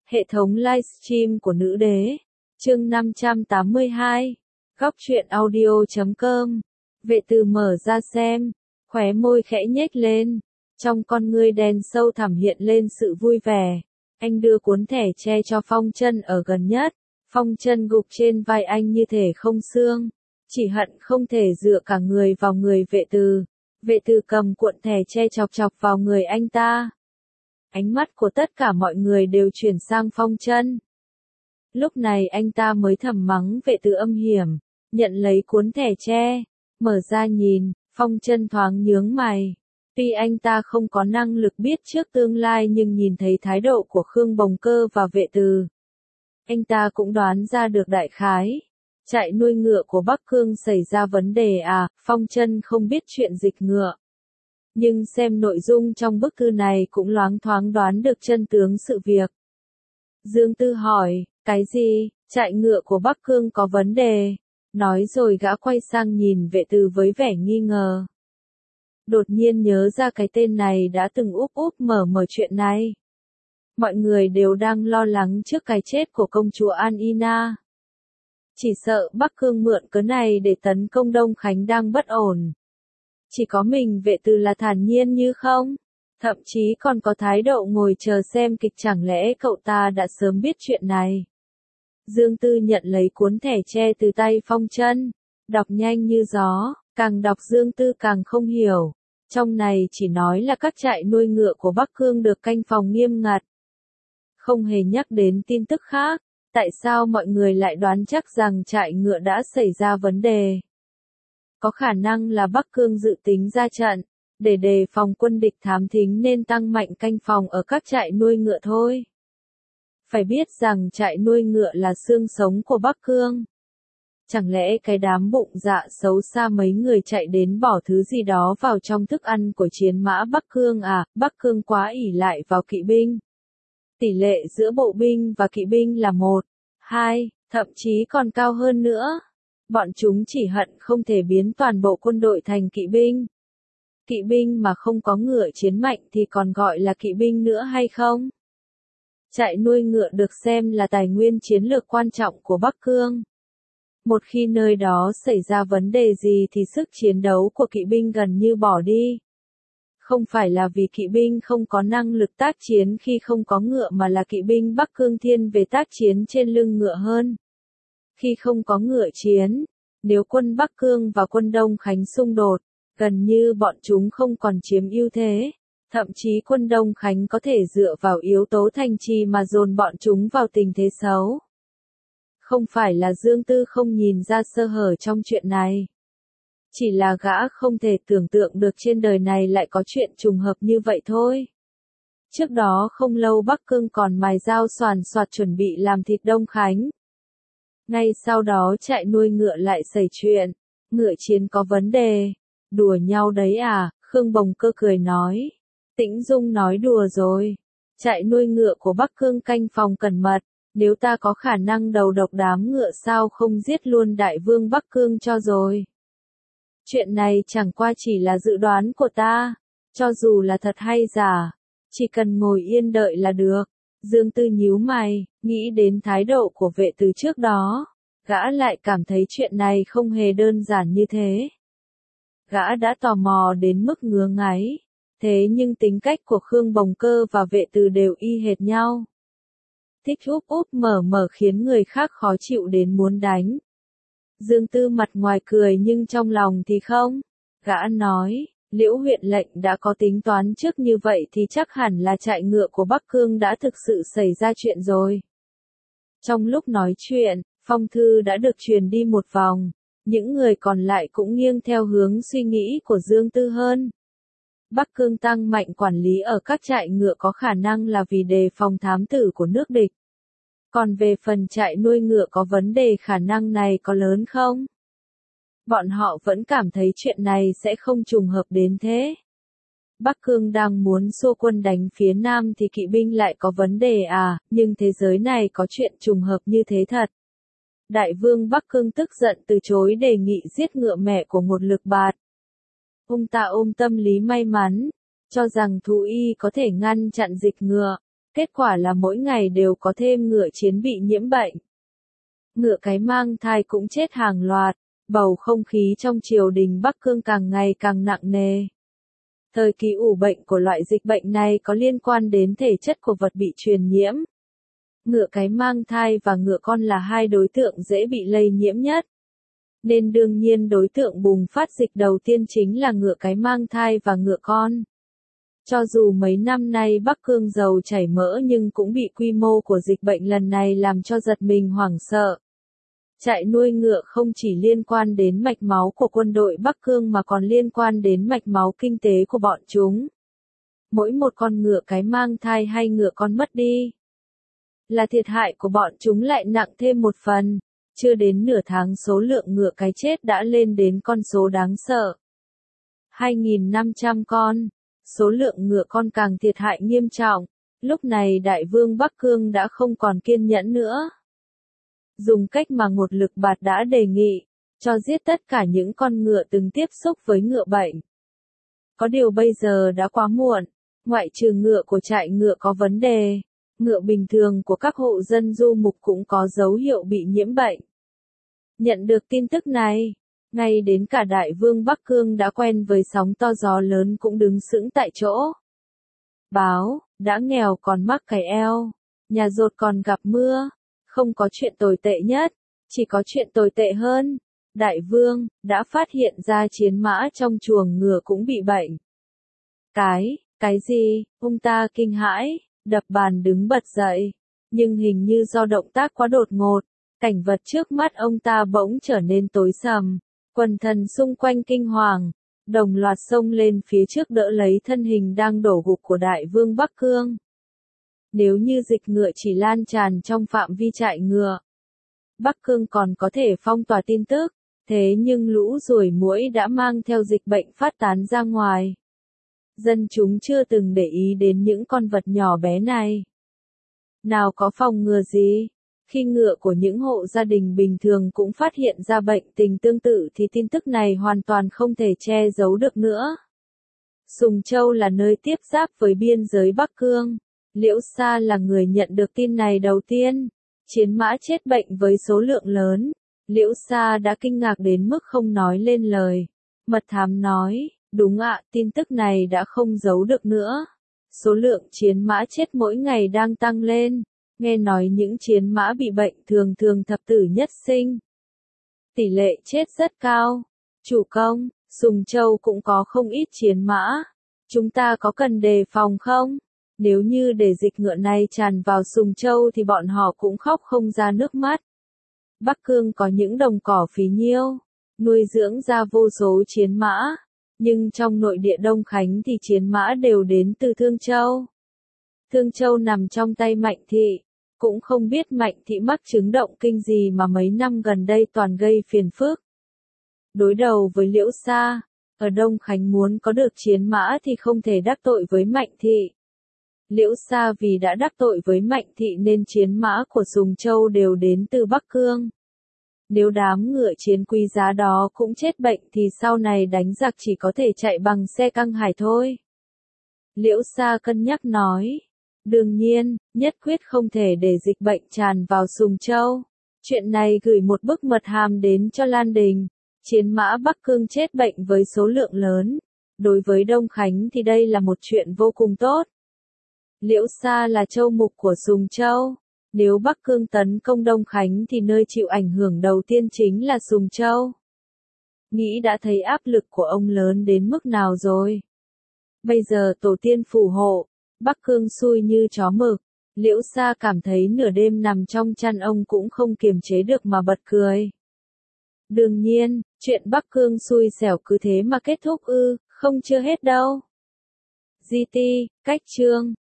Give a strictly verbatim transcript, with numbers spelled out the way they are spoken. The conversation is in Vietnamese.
Hệ thống livestream của nữ đế. Chương năm trăm tám mươi hai. Góc truyện audio chấm com. Vệ Từ mở ra xem, khóe môi khẽ nhếch lên, trong con ngươi đen sâu thẳm hiện lên sự vui vẻ. Anh đưa cuốn thẻ che cho Phong Chân ở gần nhất. Phong Chân gục trên vai anh như thể không xương, chỉ hận không thể dựa cả người vào người Vệ Từ. Vệ Từ cầm cuộn thẻ che chọc chọc vào người anh ta. Ánh mắt của tất cả mọi người đều chuyển sang Phong Chân. Lúc này anh ta mới thầm mắng Vệ Từ âm hiểm, nhận lấy cuốn thẻ tre, mở ra nhìn. Phong Chân thoáng nhướng mày. Tuy anh ta không có năng lực biết trước tương lai nhưng nhìn thấy thái độ của Khương Bồng Cơ và Vệ Từ, anh ta cũng đoán ra được đại khái. Trại nuôi ngựa của Bắc Cương xảy ra vấn đề à? Phong Chân không biết chuyện dịch ngựa, nhưng xem nội dung trong bức thư này cũng loáng thoáng đoán được chân tướng sự việc. Dương Tư hỏi, cái gì? Trại ngựa của Bắc Cương có vấn đề? Nói rồi gã quay sang nhìn Vệ Từ với vẻ nghi ngờ. Đột nhiên nhớ ra cái tên này đã từng úp úp mở mở chuyện này. Mọi người đều đang lo lắng trước cái chết của công chúa An Ina. Chỉ sợ Bắc Cương mượn cớ này để tấn công Đông Khánh đang bất ổn. Chỉ có mình Vệ Từ là thản nhiên như không, thậm chí còn có thái độ ngồi chờ xem kịch, chẳng lẽ cậu ta đã sớm biết chuyện này. Dương Tư nhận lấy cuốn thẻ tre từ tay Phong Chân, đọc nhanh như gió, càng đọc Dương Tư càng không hiểu. Trong này chỉ nói là các trại nuôi ngựa của Bắc Cương được canh phòng nghiêm ngặt. Không hề nhắc đến tin tức khác. Tại sao mọi người lại đoán chắc rằng trại ngựa đã xảy ra vấn đề? Có khả năng là Bắc Cương dự tính ra trận, để đề phòng quân địch thám thính nên tăng mạnh canh phòng ở các trại nuôi ngựa thôi. Phải biết rằng trại nuôi ngựa là xương sống của Bắc Cương. Chẳng lẽ cái đám bụng dạ xấu xa mấy người chạy đến bỏ thứ gì đó vào trong thức ăn của chiến mã Bắc Cương à? Bắc Cương quá ỷ lại vào kỵ binh. Tỷ lệ giữa bộ binh và kỵ binh là một, hai, thậm chí còn cao hơn nữa. Bọn chúng chỉ hận không thể biến toàn bộ quân đội thành kỵ binh. Kỵ binh mà không có ngựa chiến mạnh thì còn gọi là kỵ binh nữa hay không? Trại nuôi ngựa được xem là tài nguyên chiến lược quan trọng của Bắc Cương. Một khi nơi đó xảy ra vấn đề gì thì sức chiến đấu của kỵ binh gần như bỏ đi. Không phải là vì kỵ binh không có năng lực tác chiến khi không có ngựa mà là kỵ binh Bắc Cương thiên về tác chiến trên lưng ngựa hơn. Khi không có ngựa chiến, nếu quân Bắc Cương và quân Đông Khánh xung đột, gần như bọn chúng không còn chiếm ưu thế. Thậm chí quân Đông Khánh có thể dựa vào yếu tố thành trì mà dồn bọn chúng vào tình thế xấu. Không phải là Dương Tư không nhìn ra sơ hở trong chuyện này. Chỉ là gã không thể tưởng tượng được trên đời này lại có chuyện trùng hợp như vậy thôi. Trước đó không lâu Bắc Cương còn mài dao soàn soạt chuẩn bị làm thịt Đông Khánh. Ngay sau đó trại nuôi ngựa lại xảy chuyện, ngựa chiến có vấn đề. Đùa nhau đấy à? Khương Bồng Cơ cười nói. Tĩnh Dung nói đùa rồi. Trại nuôi ngựa của Bắc Cương canh phòng cẩn mật. Nếu ta có khả năng đầu độc đám ngựa sao không giết luôn đại vương Bắc Cương cho rồi. Chuyện này chẳng qua chỉ là dự đoán của ta. Cho dù là thật hay giả, chỉ cần ngồi yên đợi là được. Dương Tư nhíu mày, nghĩ đến thái độ của Vệ Từ trước đó. Gã lại cảm thấy chuyện này không hề đơn giản như thế. Gã đã tò mò đến mức ngứa ngáy. Thế nhưng tính cách của Khương Bồng Cơ và Vệ Từ đều y hệt nhau. Thích úp úp mở mở khiến người khác khó chịu đến muốn đánh. Dương Tư mặt ngoài cười nhưng trong lòng thì không. Gã nói, Liễu huyện lệnh đã có tính toán trước như vậy thì chắc hẳn là trại ngựa của Bắc Cương đã thực sự xảy ra chuyện rồi. Trong lúc nói chuyện, phong thư đã được truyền đi một vòng. Những người còn lại cũng nghiêng theo hướng suy nghĩ của Dương Tư hơn. Bắc Cương tăng mạnh quản lý ở các trại ngựa có khả năng là vì đề phòng thám tử của nước địch. Còn về phần trại nuôi ngựa có vấn đề, khả năng này có lớn không? Bọn họ vẫn cảm thấy chuyện này sẽ không trùng hợp đến thế. Bắc Cương đang muốn xua quân đánh phía Nam thì kỵ binh lại có vấn đề à? Nhưng thế giới này có chuyện trùng hợp như thế thật. Đại vương Bắc Cương tức giận từ chối đề nghị giết ngựa mẹ của một lực bạt. Ông ta ôm tâm lý may mắn, cho rằng thú y có thể ngăn chặn dịch ngựa. Kết quả là mỗi ngày đều có thêm ngựa chiến bị nhiễm bệnh. Ngựa cái mang thai cũng chết hàng loạt, bầu không khí trong triều đình Bắc Cương càng ngày càng nặng nề. Thời kỳ ủ bệnh của loại dịch bệnh này có liên quan đến thể chất của vật bị truyền nhiễm. Ngựa cái mang thai và ngựa con là hai đối tượng dễ bị lây nhiễm nhất. Nên đương nhiên đối tượng bùng phát dịch đầu tiên chính là ngựa cái mang thai và ngựa con. Cho dù mấy năm nay Bắc Cương dầu chảy mỡ nhưng cũng bị quy mô của dịch bệnh lần này làm cho giật mình hoảng sợ. Trại nuôi ngựa không chỉ liên quan đến mạch máu của quân đội Bắc Cương mà còn liên quan đến mạch máu kinh tế của bọn chúng. Mỗi một con ngựa cái mang thai hay ngựa con mất đi, là thiệt hại của bọn chúng lại nặng thêm một phần. Chưa đến nửa tháng số lượng ngựa cái chết đã lên đến con số đáng sợ. hai nghìn năm trăm con. Số lượng ngựa con càng thiệt hại nghiêm trọng. Lúc này đại vương Bắc Cương đã không còn kiên nhẫn nữa. Dùng cách mà một lực bạt đã đề nghị, cho giết tất cả những con ngựa từng tiếp xúc với ngựa bệnh. Có điều bây giờ đã quá muộn, ngoại trừ ngựa của trại ngựa có vấn đề, ngựa bình thường của các hộ dân du mục cũng có dấu hiệu bị nhiễm bệnh. Nhận được tin tức này, ngay đến cả đại vương Bắc Cương đã quen với sóng to gió lớn cũng đứng sững tại chỗ. Báo, đã nghèo còn mắc cái eo, nhà dột còn gặp mưa, không có chuyện tồi tệ nhất, chỉ có chuyện tồi tệ hơn. Đại vương, đã phát hiện ra chiến mã trong chuồng ngựa cũng bị bệnh. Cái, cái gì, ông ta kinh hãi, đập bàn đứng bật dậy, nhưng hình như do động tác quá đột ngột, cảnh vật trước mắt ông ta bỗng trở nên tối sầm, quần thần xung quanh kinh hoàng, đồng loạt xông lên phía trước đỡ lấy thân hình đang đổ gục của đại vương Bắc Cương. Nếu như dịch ngựa chỉ lan tràn trong phạm vi trại ngựa, Bắc Cương còn có thể phong tỏa tin tức, thế nhưng lũ ruồi muỗi đã mang theo dịch bệnh phát tán ra ngoài. Dân chúng chưa từng để ý đến những con vật nhỏ bé này. Nào có phòng ngừa gì, khi ngựa của những hộ gia đình bình thường cũng phát hiện ra bệnh tình tương tự thì tin tức này hoàn toàn không thể che giấu được nữa. Sùng Châu là nơi tiếp giáp với biên giới Bắc Cương. Liễu Sa là người nhận được tin này đầu tiên. Chiến mã chết bệnh với số lượng lớn. Liễu Sa đã kinh ngạc đến mức không nói lên lời. Mật thám nói, đúng ạ, tin tức này đã không giấu được nữa. Số lượng chiến mã chết mỗi ngày đang tăng lên. Nghe nói những chiến mã bị bệnh thường thường thập tử nhất sinh. Tỷ lệ chết rất cao. Chủ công, Sùng Châu cũng có không ít chiến mã. Chúng ta có cần đề phòng không? Nếu như để dịch ngựa này tràn vào Sùng Châu thì bọn họ cũng khóc không ra nước mắt. Bắc Cương có những đồng cỏ phí nhiêu, nuôi dưỡng ra vô số chiến mã. Nhưng trong nội địa Đông Khánh thì chiến mã đều đến từ Thương Châu. Thương Châu nằm trong tay Mạnh Thị. Cũng không biết Mạnh Thị mắc chứng động kinh gì mà mấy năm gần đây toàn gây phiền phức. Đối đầu với Liễu Sa, ở Đông Khánh muốn có được chiến mã thì không thể đắc tội với Mạnh Thị. Liễu Sa vì đã đắc tội với Mạnh Thị nên chiến mã của Sùng Châu đều đến từ Bắc Cương. Nếu đám ngựa chiến quý giá đó cũng chết bệnh thì sau này đánh giặc chỉ có thể chạy bằng xe căng hải thôi. Liễu Sa cân nhắc nói. Đương nhiên, nhất quyết không thể để dịch bệnh tràn vào Sùng Châu. Chuyện này gửi một bức mật hàm đến cho Lan Đình. Chiến mã Bắc Cương chết bệnh với số lượng lớn. Đối với Đông Khánh thì đây là một chuyện vô cùng tốt. Liễu Sa là châu mục của Sùng Châu. Nếu Bắc Cương tấn công Đông Khánh thì nơi chịu ảnh hưởng đầu tiên chính là Sùng Châu. Nghĩ đã thấy áp lực của ông lớn đến mức nào rồi. Bây giờ tổ tiên phù hộ, Bắc Cương xui như chó mực. Liễu Sa cảm thấy nửa đêm nằm trong chăn ông cũng không kiềm chế được mà bật cười. Đương nhiên, chuyện Bắc Cương xui xẻo cứ thế mà kết thúc ư, không chưa hết đâu. giê tê, cách chương.